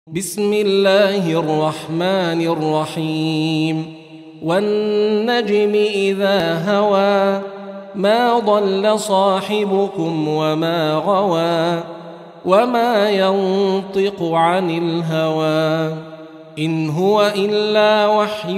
بسم الله الرحمن الرحيم والنجم إذا هوى ما ضل صاحبكم وما غوى وما ينطق عن الهوى إن هو إلا وحي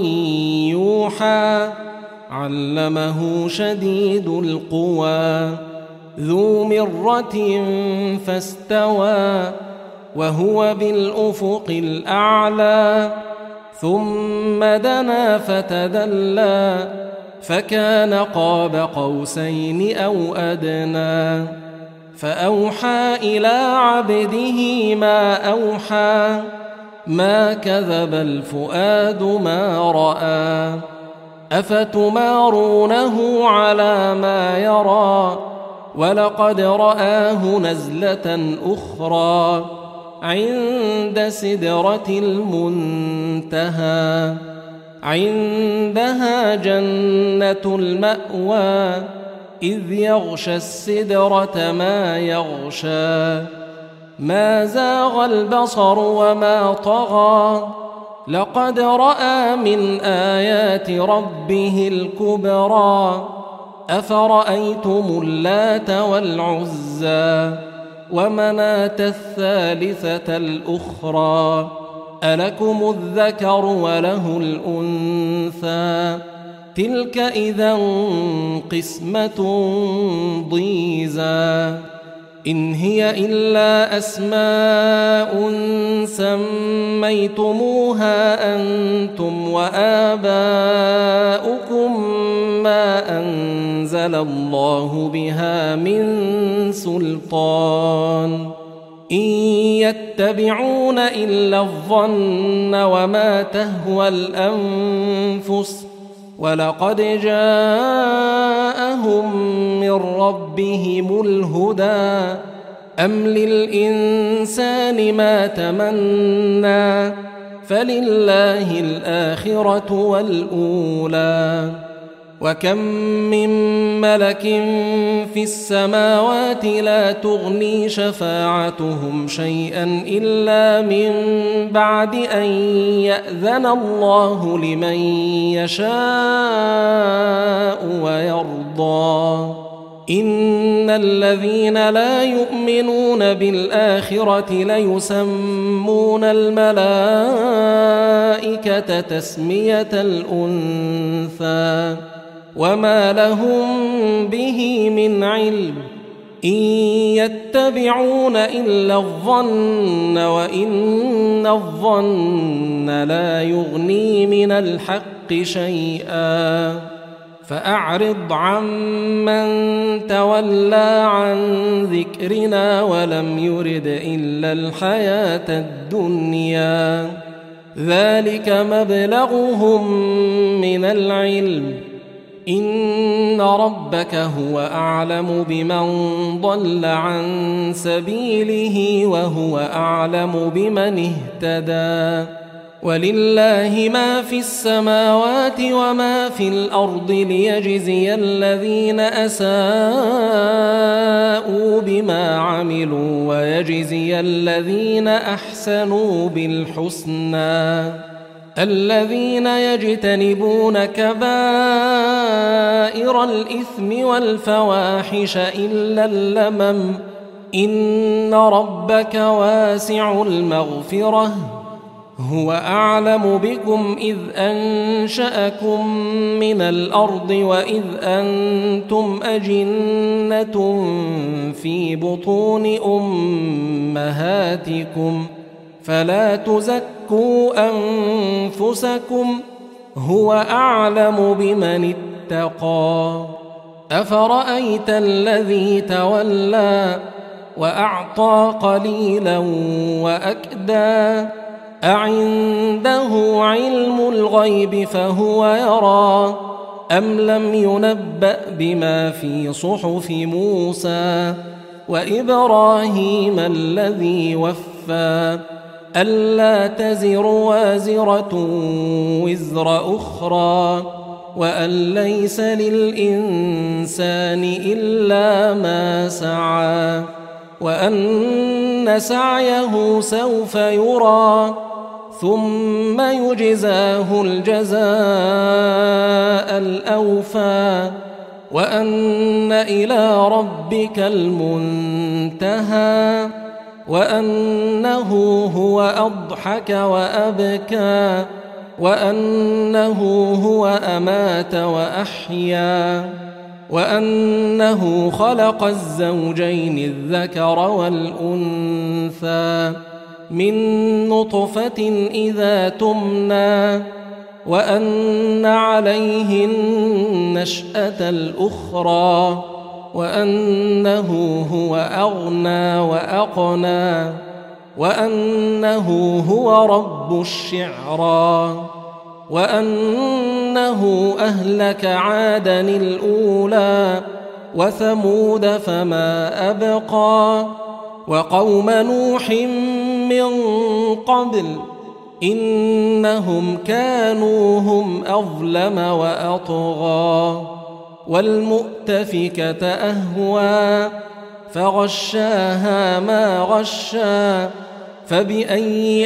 يوحى علمه شديد القوى ذو مرة فاستوى وهو بالأفق الأعلى ثم دنا فتدلى فكان قاب قوسين أو أدنى فأوحى إلى عبده ما أوحى ما كذب الفؤاد ما رأى أفتمارونه على ما يرى ولقد رآه نزلة أخرى عند سدرة المنتهى عندها جنة المأوى إذ يغشى السدرة ما يغشى ما زاغ البصر وما طغى لقد رأى من آيات ربه الكبرى أفرأيتم اللات والعزى ومناة الثالثة الأخرى ألكم الذكر وله الأنثى تلك إذا قسمة ضيزى إن هي إلا أسماء سميتموها أنتم وآباؤكم ما أنزل الله بها من سلطان إن يتبعون إلا الظن وما تهوى الأنفس ولقد جاءهم من ربهم الهدى أم للإنسان ما تمنى فلله الآخرة والأولى وكم من ملك في السماوات لا تغني شفاعتهم شيئا إلا من بعد أن يأذن الله لمن يشاء ويرضى إن الذين لا يؤمنون بالآخرة ليسمون الملائكة تسمية الأنثى وما لهم به من علم إن يتبعون إلا الظن وإن الظن لا يغني من الحق شيئا فأعرض عمن تولى عن ذكرنا ولم يرد إلا الحياة الدنيا ذلك مبلغهم من العلم إن ربك هو أعلم بمن ضل عن سبيله وهو أعلم بمن اهتدى ولله ما في السماوات وما في الأرض ليجزي الذين أساءوا بما عملوا ويجزي الذين أحسنوا بالحسنى الذين يجتنبون كبائر الإثم والفواحش إلا اللمم إن ربك واسع المغفرة هو أعلم بكم إذ أنشأكم من الأرض وإذ أنتم أجنة في بطون أمهاتكم فلا تزكوا أنفسكم هو أعلم بمن اتقى أفرأيت الذي تولى وأعطى قليلا وأكدى أعنده علم الغيب فهو يرى أم لم ينبأ بما في صحف موسى وإبراهيم الذي وفى ألا تزر وازرة وزر أخرى وأن ليس للإنسان إلا ما سعى وأن إن سعيه سوف يرى ثم يجزاه الجزاء الأوفى وأن إلى ربك المنتهى وأنه هو أضحك وأبكى وأنه هو أمات وأحيا وأنه خلق الزوجين الذكر والأنثى من نطفة إذا تمنى وأن عليه النشأة الأخرى وأنه هو أغنى وأقنى وأنه هو رب الشعرى وأنه أهلك عادا الأولى وثمود فما أبقى وقوم نوح من قبل إنهم كانوا هم أظلم وأطغى والمؤتفكة أهوى فغشاها ما غشى فبأي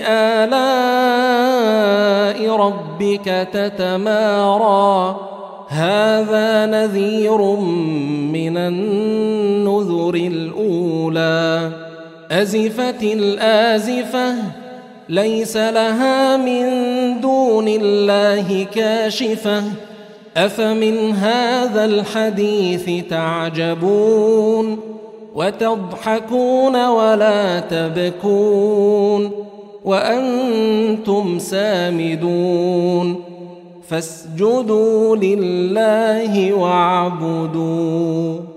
آلاء ربك تتمارى هذا نذير من النذر الأولى أزفت الآزفة ليس لها من دون الله كاشفة أفمن هذا الحديث تعجبون وتضحكون ولا تبكون وأنتم سامدون فاسجدوا لله واعبدوا